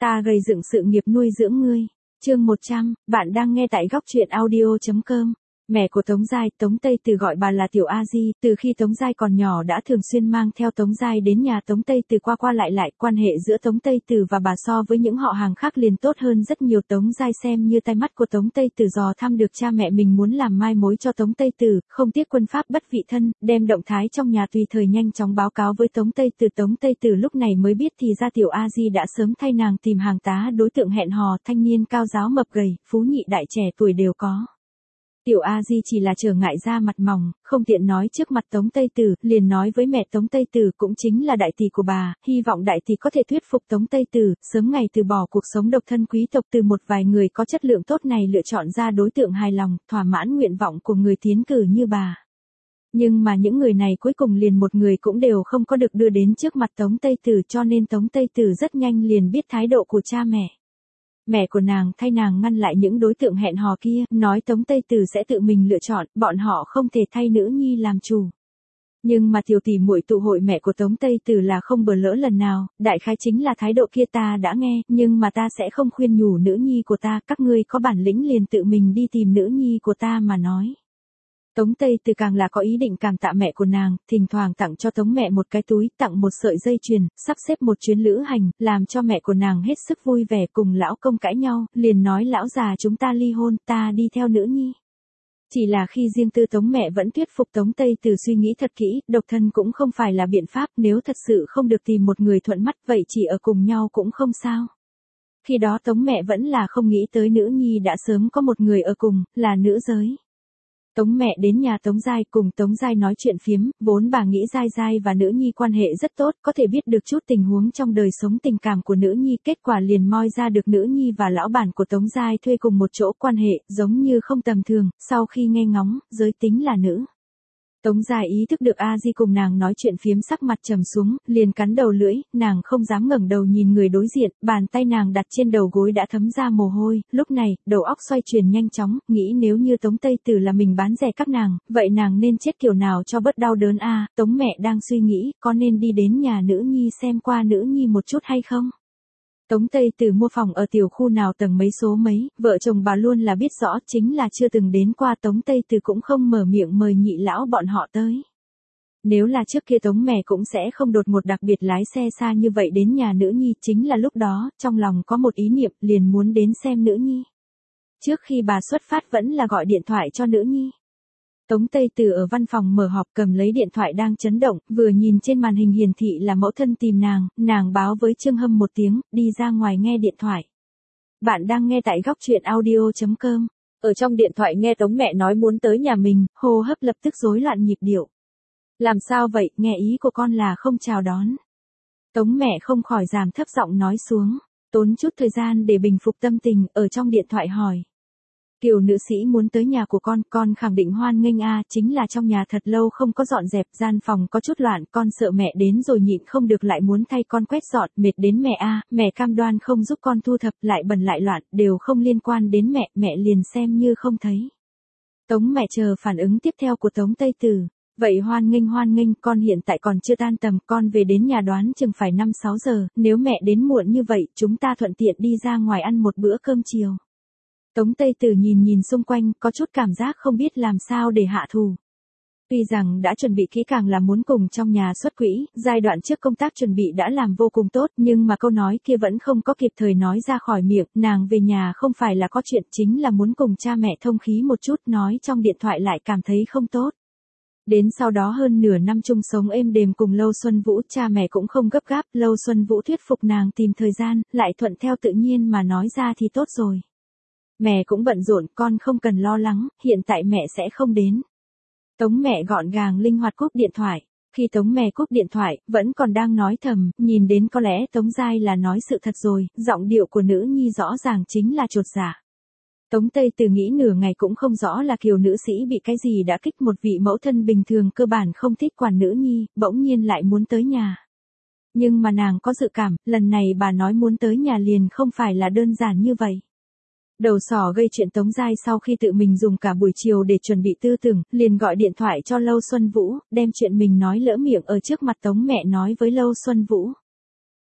Ta gây dựng sự nghiệp nuôi dưỡng ngươi. Chương 100, bạn đang nghe tại góc truyện audio.com. Mẹ của Tống Giai, Tống Tây Từ gọi bà là Tiểu A Di, từ khi Tống Giai còn nhỏ đã thường xuyên mang theo Tống Giai đến nhà Tống Tây Từ qua qua lại, quan hệ giữa Tống Tây Từ và bà so với những họ hàng khác liền tốt hơn rất nhiều. Tống Giai xem như tai mắt của Tống Tây Từ dò thăm được cha mẹ mình muốn làm mai mối cho Tống Tây Từ, không tiếc quân pháp bất vị thân, đem động thái trong nhà tùy thời nhanh chóng báo cáo với Tống Tây Từ. Tống Tây Từ lúc này mới biết thì ra Tiểu A Di đã sớm thay nàng tìm hàng tá đối tượng hẹn hò, thanh niên cao giáo mập gầy, phú nhị đại trẻ tuổi đều có. Tiểu A Di chỉ là trở ngại ra mặt mỏng, không tiện nói trước mặt Tống Tây Từ, liền nói với mẹ Tống Tây Từ cũng chính là đại tỷ của bà, hy vọng đại tỷ có thể thuyết phục Tống Tây Từ, sớm ngày từ bỏ cuộc sống độc thân quý tộc, từ một vài người có chất lượng tốt này lựa chọn ra đối tượng hài lòng, thỏa mãn nguyện vọng của người tiến cử như bà. Nhưng mà những người này cuối cùng liền một người cũng đều không có được đưa đến trước mặt Tống Tây Từ, cho nên Tống Tây Từ rất nhanh liền biết thái độ của cha mẹ. Mẹ của nàng thay nàng ngăn lại những đối tượng hẹn hò kia, nói Tống Tây Từ sẽ tự mình lựa chọn, bọn họ không thể thay nữ nhi làm chủ. Nhưng mà tiểu tỷ muội tụ hội mẹ của Tống Tây Từ là không bờ lỡ lần nào, đại khái chính là thái độ kia ta đã nghe, nhưng mà ta sẽ không khuyên nhủ nữ nhi của ta, các ngươi có bản lĩnh liền tự mình đi tìm nữ nhi của ta mà nói. Tống Tây Từ càng là có ý định cảm tạ mẹ của nàng, thỉnh thoảng tặng cho Tống mẹ một cái túi, tặng một sợi dây chuyền, sắp xếp một chuyến lữ hành, làm cho mẹ của nàng hết sức vui vẻ. Cùng lão công cãi nhau, liền nói lão già chúng ta ly hôn, ta đi theo nữ nhi. Chỉ là khi riêng tư Tống mẹ vẫn thuyết phục Tống Tây Từ suy nghĩ thật kỹ, độc thân cũng không phải là biện pháp, nếu thật sự không được tìm một người thuận mắt vậy chỉ ở cùng nhau cũng không sao. Khi đó Tống mẹ vẫn là không nghĩ tới nữ nhi đã sớm có một người ở cùng, là nữ giới. Tống mẹ đến nhà Tống Giai cùng Tống Giai nói chuyện phiếm, vốn bà nghĩ Giai Giai và nữ nhi quan hệ rất tốt, có thể biết được chút tình huống trong đời sống tình cảm của nữ nhi, kết quả liền moi ra được nữ nhi và lão bản của Tống Giai thuê cùng một chỗ, quan hệ giống như không tầm thường. Sau khi nghe ngóng, giới tính là nữ. Tống Giai ý thức được A Di cùng nàng nói chuyện phiếm, sắc mặt trầm xuống, liền cắn đầu lưỡi, nàng không dám ngẩng đầu nhìn người đối diện, bàn tay nàng đặt trên đầu gối đã thấm ra mồ hôi, lúc này, đầu óc xoay chuyển nhanh chóng, nghĩ nếu như Tống Tây Từ là mình bán rẻ các nàng, vậy nàng nên chết kiểu nào cho bớt đau đớn a. Tống mẹ đang suy nghĩ, có nên đi đến nhà nữ nhi xem qua nữ nhi một chút hay không? Tống Tây Từ mua phòng ở tiểu khu nào tầng mấy số mấy, vợ chồng bà luôn là biết rõ, chính là chưa từng đến qua. Tống Tây Từ cũng không mở miệng mời nhị lão bọn họ tới. Nếu là trước kia Tống mẹ cũng sẽ không đột ngột đặc biệt lái xe xa như vậy đến nhà nữ nhi, chính là lúc đó, trong lòng có một ý niệm liền muốn đến xem nữ nhi. Trước khi bà xuất phát vẫn là gọi điện thoại cho nữ nhi. Tống Tây Từ ở văn phòng mở họp cầm lấy điện thoại đang chấn động, vừa nhìn trên màn hình hiển thị là mẫu thân tìm nàng báo với Trương Hâm một tiếng, đi ra ngoài nghe điện thoại. Bạn đang nghe tại góc truyện audio.com. Ở trong điện thoại nghe Tống mẹ nói muốn tới nhà mình, hô hấp lập tức rối loạn nhịp điệu. Làm sao vậy, nghe ý của con là không chào đón. Tống mẹ không khỏi giảm thấp giọng nói xuống, tốn chút thời gian để bình phục tâm tình, ở trong điện thoại hỏi. Kiều nữ sĩ muốn tới nhà của con khẳng định hoan nghênh a, chính là trong nhà thật lâu không có dọn dẹp, gian phòng có chút loạn, con sợ mẹ đến rồi nhịn không được lại muốn thay con quét dọn, mệt đến mẹ a, mẹ cam đoan không giúp con thu thập, lại bẩn lại loạn, đều không liên quan đến mẹ, mẹ liền xem như không thấy. Tống mẹ chờ phản ứng tiếp theo của Tống Tây Từ. Vậy hoan nghênh, con hiện tại còn chưa tan tầm, con về đến nhà đoán chừng phải 5-6 giờ, nếu mẹ đến muộn như vậy, chúng ta thuận tiện đi ra ngoài ăn một bữa cơm chiều. Tống Tây Từ nhìn xung quanh, có chút cảm giác không biết làm sao để hạ thù. Tuy rằng đã chuẩn bị kỹ càng là muốn cùng trong nhà xuất quỹ, giai đoạn trước công tác chuẩn bị đã làm vô cùng tốt, nhưng mà câu nói kia vẫn không có kịp thời nói ra khỏi miệng, nàng về nhà không phải là có chuyện, chính là muốn cùng cha mẹ thông khí một chút, nói trong điện thoại lại cảm thấy không tốt. Đến sau đó hơn nửa năm chung sống êm đềm cùng Lâu Xuân Vũ, cha mẹ cũng không gấp gáp, Lâu Xuân Vũ thuyết phục nàng tìm thời gian, lại thuận theo tự nhiên mà nói ra thì tốt rồi. Mẹ cũng bận rộn, con không cần lo lắng, hiện tại mẹ sẽ không đến. Tống mẹ gọn gàng linh hoạt cúp điện thoại. Khi Tống mẹ cúp điện thoại, vẫn còn đang nói thầm, nhìn đến có lẽ Tống Giai là nói sự thật rồi, giọng điệu của nữ nhi rõ ràng chính là chột dạ. Tống Tây Từ nghĩ nửa ngày cũng không rõ là Kiều nữ sĩ bị cái gì đã kích, một vị mẫu thân bình thường cơ bản không thích quản nữ nhi, bỗng nhiên lại muốn tới nhà. Nhưng mà nàng có dự cảm, lần này bà nói muốn tới nhà liền không phải là đơn giản như vậy. Đầu sỏ gây chuyện Tống Giai sau khi tự mình dùng cả buổi chiều để chuẩn bị tư tưởng, liền gọi điện thoại cho Lâu Xuân Vũ, đem chuyện mình nói lỡ miệng ở trước mặt Tống mẹ nói với Lâu Xuân Vũ.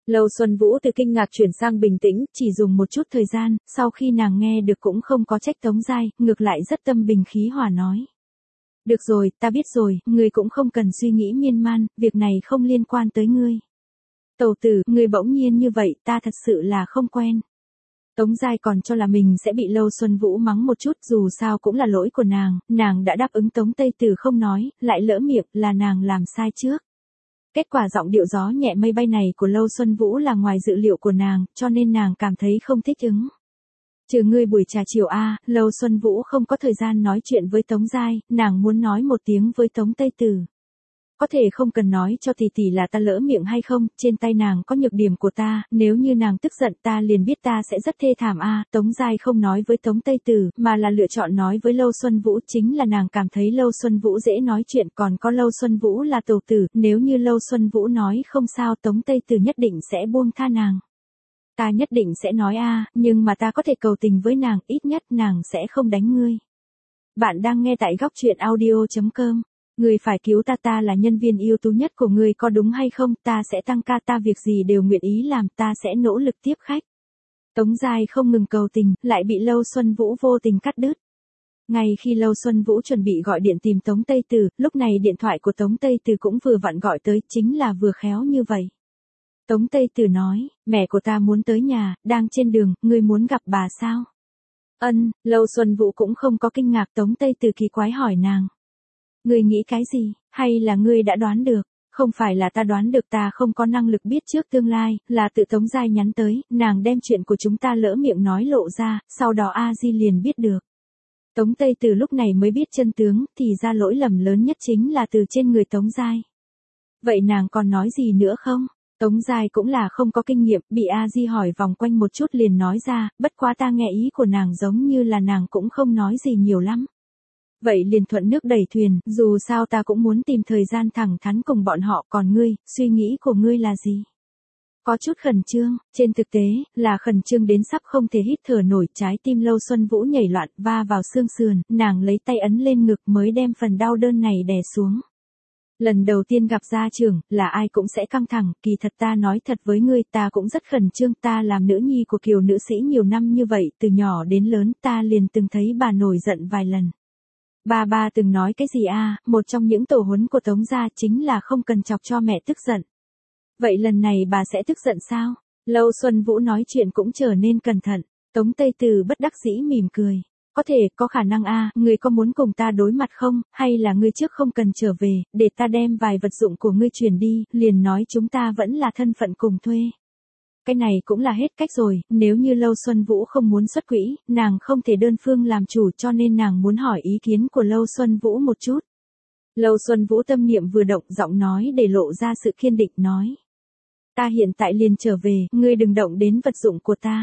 Lâu Xuân Vũ từ kinh ngạc chuyển sang bình tĩnh, chỉ dùng một chút thời gian, sau khi nàng nghe được cũng không có trách Tống Giai, ngược lại rất tâm bình khí hòa nói. Được rồi, ta biết rồi, ngươi cũng không cần suy nghĩ miên man, việc này không liên quan tới ngươi. Tẩu tử, ngươi bỗng nhiên như vậy, ta thật sự là không quen. Tống Giai còn cho là mình sẽ bị Lâu Xuân Vũ mắng một chút, dù sao cũng là lỗi của nàng đã đáp ứng Tống Tây Tử không nói, lại lỡ miệng, là nàng làm sai trước. Kết quả giọng điệu gió nhẹ mây bay này của Lâu Xuân Vũ là ngoài dự liệu của nàng, cho nên nàng cảm thấy không thích ứng. Trừ ngươi buổi trà chiều Lâu Xuân Vũ không có thời gian nói chuyện với Tống Giai, nàng muốn nói một tiếng với Tống Tây Tử. Có thể không cần nói cho tỷ tỷ là ta lỡ miệng hay không, trên tay nàng có nhược điểm của ta, nếu như nàng tức giận ta liền biết ta sẽ rất thê thảm Tống Giai không nói với Tống Tây Tử, mà là lựa chọn nói với Lâu Xuân Vũ, chính là nàng cảm thấy Lâu Xuân Vũ dễ nói chuyện, còn có Lâu Xuân Vũ là tẩu tử, nếu như Lâu Xuân Vũ nói không sao Tống Tây Tử nhất định sẽ buông tha nàng. Ta nhất định sẽ nói nhưng mà ta có thể cầu tình với nàng, ít nhất nàng sẽ không đánh ngươi. Bạn đang nghe tại góc truyện audio.com. Ngươi phải cứu ta là nhân viên ưu tú nhất của ngươi có đúng hay không, ta sẽ tăng ca, ta việc gì đều nguyện ý làm, ta sẽ nỗ lực tiếp khách. Tống Giai không ngừng cầu tình, lại bị Lâu Xuân Vũ vô tình cắt đứt. Ngay khi Lâu Xuân Vũ chuẩn bị gọi điện tìm Tống Tây Tử, lúc này điện thoại của Tống Tây Tử cũng vừa vặn gọi tới, chính là vừa khéo như vậy. Tống Tây Tử nói, mẹ của ta muốn tới nhà, đang trên đường, ngươi muốn gặp bà sao? Lâu Xuân Vũ cũng không có kinh ngạc, Tống Tây Tử kỳ quái hỏi nàng. Ngươi nghĩ cái gì, hay là ngươi đã đoán được? Không phải là ta đoán được, ta không có năng lực biết trước tương lai, là tự Tống Giai nhắn tới, nàng đem chuyện của chúng ta lỡ miệng nói lộ ra, sau đó A Di liền biết được. Tống Tây Tử lúc này mới biết chân tướng, thì ra lỗi lầm lớn nhất chính là từ trên người Tống Giai. Vậy nàng còn nói gì nữa không? Tống Giai cũng là không có kinh nghiệm, bị A Di hỏi vòng quanh một chút liền nói ra, bất quá ta nghe ý của nàng giống như là nàng cũng không nói gì nhiều lắm. Vậy liền thuận nước đẩy thuyền, dù sao ta cũng muốn tìm thời gian thẳng thắn cùng bọn họ, còn ngươi, suy nghĩ của ngươi là gì? Có chút khẩn trương, trên thực tế, là khẩn trương đến sắp không thể hít thở nổi, trái tim Lâu Xuân Vũ nhảy loạn, va vào xương sườn, nàng lấy tay ấn lên ngực mới đem phần đau đớn này đè xuống. Lần đầu tiên gặp gia trưởng, là ai cũng sẽ căng thẳng, kỳ thật ta nói thật với ngươi, ta cũng rất khẩn trương, ta làm nữ nhi của Kiều nữ sĩ nhiều năm như vậy, từ nhỏ đến lớn ta liền từng thấy bà nổi giận vài lần. Ba từng nói cái gì một trong những tổ huấn của Tống gia chính là không cần chọc cho mẹ tức giận. Vậy lần này bà sẽ tức giận sao? Lâu Xuân Vũ nói chuyện cũng trở nên cẩn thận, Tống Tây Tử bất đắc dĩ mỉm cười. Có thể, có khả năng ngươi có muốn cùng ta đối mặt không, hay là ngươi trước không cần trở về, để ta đem vài vật dụng của ngươi chuyển đi, liền nói chúng ta vẫn là thân phận cùng thuê. Cái này cũng là hết cách rồi, nếu như Lâu Xuân Vũ không muốn xuất quỹ, nàng không thể đơn phương làm chủ, cho nên nàng muốn hỏi ý kiến của Lâu Xuân Vũ một chút. Lâu Xuân Vũ tâm niệm vừa động, giọng nói để lộ ra sự kiên định, nói. Ta hiện tại liền trở về, ngươi đừng động đến vật dụng của ta.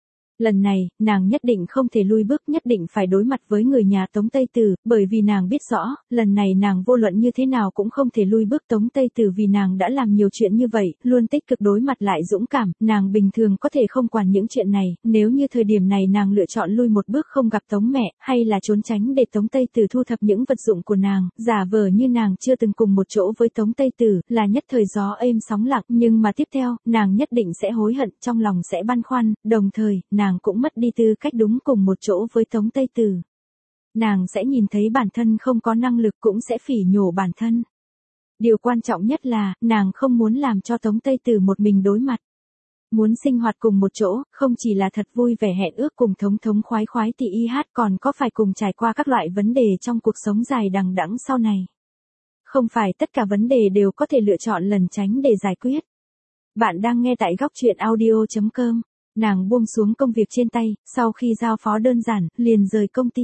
Lần này, nàng nhất định không thể lui bước, nhất định phải đối mặt với người nhà Tống Tây Tử, bởi vì nàng biết rõ, lần này nàng vô luận như thế nào cũng không thể lui bước. Tống Tây Tử vì nàng đã làm nhiều chuyện như vậy, luôn tích cực đối mặt lại dũng cảm, nàng bình thường có thể không quản những chuyện này, nếu như thời điểm này nàng lựa chọn lui một bước không gặp Tống mẹ, hay là trốn tránh để Tống Tây Tử thu thập những vật dụng của nàng, giả vờ như nàng chưa từng cùng một chỗ với Tống Tây Tử, là nhất thời gió êm sóng lặng, nhưng mà tiếp theo, nàng nhất định sẽ hối hận, trong lòng sẽ băn khoăn, đồng thời, nàng cũng mất đi tư cách đúng cùng một chỗ với Tống Tây Tử. Nàng sẽ nhìn thấy bản thân không có năng lực, cũng sẽ phỉ nhổ bản thân. Điều quan trọng nhất là, nàng không muốn làm cho Tống Tây Tử một mình đối mặt. Muốn sinh hoạt cùng một chỗ, không chỉ là thật vui vẻ hẹn ước cùng thống thống khoái khoái thì còn có phải cùng trải qua các loại vấn đề trong cuộc sống dài đằng đẵng sau này. Không phải tất cả vấn đề đều có thể lựa chọn lẩn tránh để giải quyết. Bạn đang nghe tại góc truyện audio.com. Nàng buông xuống công việc trên tay, sau khi giao phó đơn giản, liền rời công ty.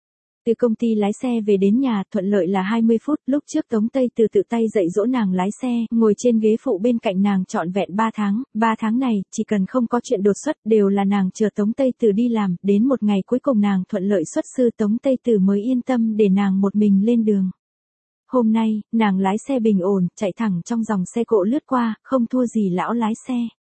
Từ công ty lái xe về đến nhà, thuận lợi là 20 phút, lúc trước Tống Tây Tử tự tay dạy dỗ nàng lái xe, ngồi trên ghế phụ bên cạnh nàng trọn vẹn 3 tháng, 3 tháng này, chỉ cần không có chuyện đột xuất, đều là nàng chờ Tống Tây Tử đi làm, đến một ngày cuối cùng nàng thuận lợi xuất sư, Tống Tây Tử mới yên tâm để nàng một mình lên đường. Hôm nay, nàng lái xe bình ổn, chạy thẳng trong dòng xe cộ lướt qua, không thua gì lão lái xe.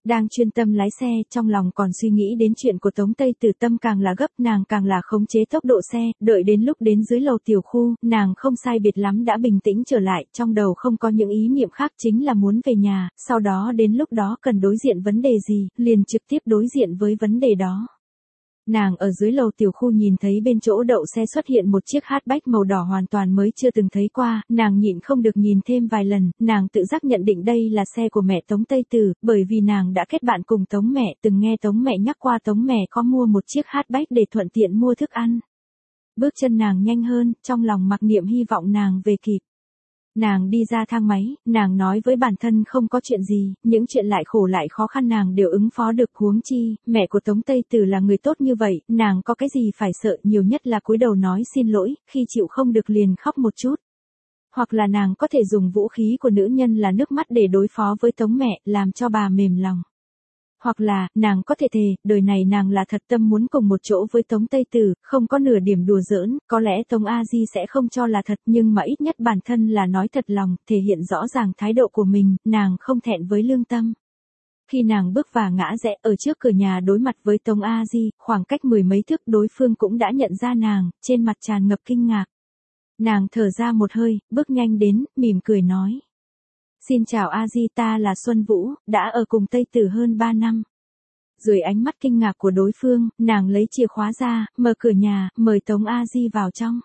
Đang chuyên tâm lái xe, trong lòng còn suy nghĩ đến chuyện của Tống Tây Tử, tâm càng là gấp, nàng càng là khống chế tốc độ xe, đợi đến lúc đến dưới lầu tiểu khu, nàng không sai biệt lắm đã bình tĩnh trở lại, trong đầu không có những ý niệm khác, chính là muốn về nhà, sau đó đến lúc đó cần đối diện vấn đề gì, liền trực tiếp đối diện với vấn đề đó. Nàng ở dưới lầu tiểu khu nhìn thấy bên chỗ đậu xe xuất hiện một chiếc hatchback màu đỏ hoàn toàn mới chưa từng thấy qua, nàng nhịn không được nhìn thêm vài lần, nàng tự giác nhận định đây là xe của mẹ Tống Tây Tử, bởi vì nàng đã kết bạn cùng Tống mẹ, từng nghe Tống mẹ nhắc qua Tống mẹ có mua một chiếc hatchback để thuận tiện mua thức ăn. Bước chân nàng nhanh hơn, trong lòng mặc niệm hy vọng nàng về kịp. Nàng đi ra thang máy, nàng nói với bản thân không có chuyện gì, những chuyện lại khổ lại khó khăn nàng đều ứng phó được, huống chi, mẹ của Tống Tây Tử là người tốt như vậy, nàng có cái gì phải sợ, nhiều nhất là cúi đầu nói xin lỗi, khi chịu không được liền khóc một chút. Hoặc là nàng có thể dùng vũ khí của nữ nhân là nước mắt để đối phó với Tống mẹ, làm cho bà mềm lòng. Hoặc là, nàng có thể thề, đời này nàng là thật tâm muốn cùng một chỗ với Tống Tây Tử, không có nửa điểm đùa giỡn, có lẽ Tống A Di sẽ không cho là thật nhưng mà ít nhất bản thân là nói thật lòng, thể hiện rõ ràng thái độ của mình, nàng không thẹn với lương tâm. Khi nàng bước vào ngã rẽ ở trước cửa nhà đối mặt với Tống A Di, khoảng cách mười mấy thước đối phương cũng đã nhận ra nàng, trên mặt tràn ngập kinh ngạc. Nàng thở ra một hơi, bước nhanh đến, mỉm cười nói. Xin chào A Di, ta là Xuân Vũ, đã ở cùng Tây Tử hơn 3 năm. Dưới ánh mắt kinh ngạc của đối phương, nàng lấy chìa khóa ra, mở cửa nhà, mời Tống A Di vào trong.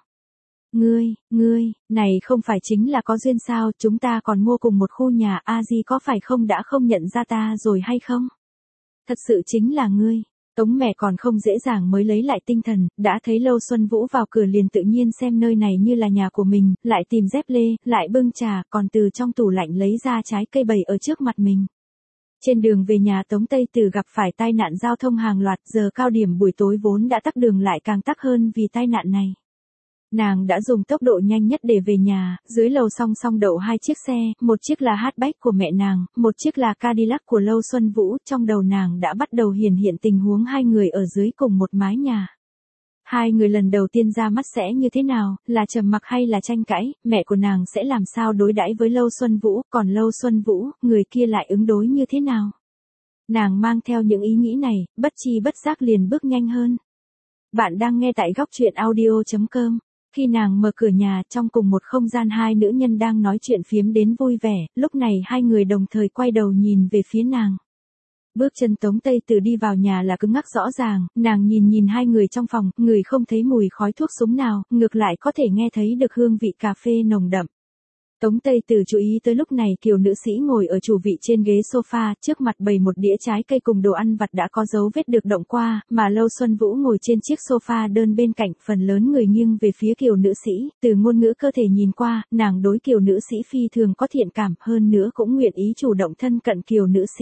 Ngươi, này không phải chính là có duyên sao, chúng ta còn mua cùng một khu nhà, A Di có phải không đã không nhận ra ta rồi hay không? Thật sự chính là ngươi. Tống mẹ còn không dễ dàng mới lấy lại tinh thần, đã thấy Lâu Xuân Vũ vào cửa liền tự nhiên xem nơi này như là nhà của mình, lại tìm dép lê, lại bưng trà, còn từ trong tủ lạnh lấy ra trái cây bày ở trước mặt mình. Trên đường về nhà Tống Tây Tử gặp phải tai nạn giao thông hàng loạt, giờ cao điểm buổi tối vốn đã tắc đường lại càng tắc hơn vì tai nạn này. Nàng đã dùng tốc độ nhanh nhất để về nhà, dưới lầu song song đậu hai chiếc xe, một chiếc là hatchback của mẹ nàng, một chiếc là Cadillac của Lâu Xuân Vũ, trong đầu nàng đã bắt đầu hiển hiện tình huống hai người ở dưới cùng một mái nhà. Hai người lần đầu tiên ra mắt sẽ như thế nào, là trầm mặc hay là tranh cãi, mẹ của nàng sẽ làm sao đối đãi với Lâu Xuân Vũ, còn Lâu Xuân Vũ, người kia lại ứng đối như thế nào. Nàng mang theo những ý nghĩ này, bất chi bất giác liền bước nhanh hơn. Bạn đang nghe tại góc truyện audio.com. Khi nàng mở cửa nhà, trong cùng một không gian hai nữ nhân đang nói chuyện phiếm đến vui vẻ, lúc này hai người đồng thời quay đầu nhìn về phía nàng. Bước chân Tống Tây Tử đi vào nhà là cứng ngắc rõ ràng, nàng nhìn hai người trong phòng, người không thấy mùi khói thuốc súng nào, ngược lại có thể nghe thấy được hương vị cà phê nồng đậm. Tống Tây Tử chú ý tới lúc này kiều nữ sĩ ngồi ở chủ vị trên ghế sofa, trước mặt bày một đĩa trái cây cùng đồ ăn vặt đã có dấu vết được động qua, mà Lâu Xuân Vũ ngồi trên chiếc sofa đơn bên cạnh, phần lớn người nghiêng về phía kiều nữ sĩ, từ ngôn ngữ cơ thể nhìn qua, nàng đối kiều nữ sĩ phi thường có thiện cảm, hơn nữa cũng nguyện ý chủ động thân cận kiều nữ sĩ.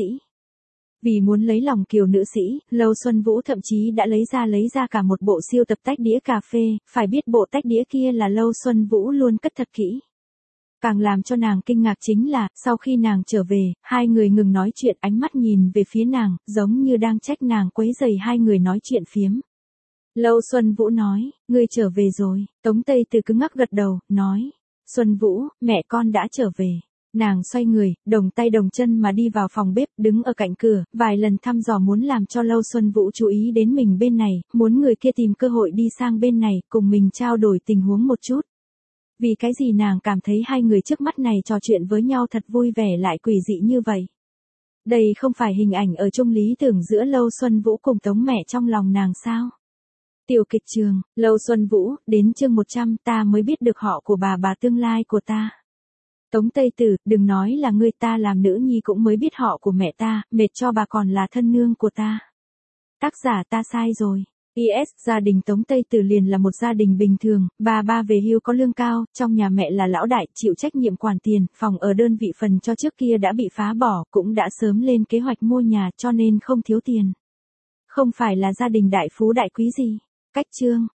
Vì muốn lấy lòng kiều nữ sĩ, Lâu Xuân Vũ thậm chí đã lấy ra cả một bộ siêu tập tách đĩa cà phê, phải biết bộ tách đĩa kia là Lâu Xuân Vũ luôn cất thật kỹ. Càng làm cho nàng kinh ngạc chính là, sau khi nàng trở về, hai người ngừng nói chuyện, ánh mắt nhìn về phía nàng, giống như đang trách nàng quấy rầy hai người nói chuyện phiếm. Lâu Xuân Vũ nói, ngươi trở về rồi, Tống Tây Tử cứng ngắc gật đầu, nói, Xuân Vũ, mẹ con đã trở về. Nàng xoay người, đồng tay đồng chân mà đi vào phòng bếp, đứng ở cạnh cửa, vài lần thăm dò muốn làm cho Lâu Xuân Vũ chú ý đến mình bên này, muốn người kia tìm cơ hội đi sang bên này, cùng mình trao đổi tình huống một chút. Vì cái gì nàng cảm thấy hai người trước mắt này trò chuyện với nhau thật vui vẻ lại quỷ dị như vậy. Đây không phải hình ảnh ở chung lý tưởng giữa Lâu Xuân Vũ cùng Tống mẹ trong lòng nàng sao? Tiểu kịch trường, Lâu Xuân Vũ, đến chương 100 ta mới biết được họ của bà tương lai của ta. Tống Tây Tử, đừng nói là ngươi, ta làm nữ nhi cũng mới biết họ của mẹ ta, mệt cho bà còn là thân nương của ta. Tác giả ta sai rồi. PS, gia đình Tống Tây Tử liền là một gia đình bình thường, bà về hưu có lương cao, trong nhà mẹ là lão đại, chịu trách nhiệm quản tiền, phòng ở đơn vị phần cho trước kia đã bị phá bỏ, cũng đã sớm lên kế hoạch mua nhà cho nên không thiếu tiền. Không phải là gia đình đại phú đại quý gì. Cách chương.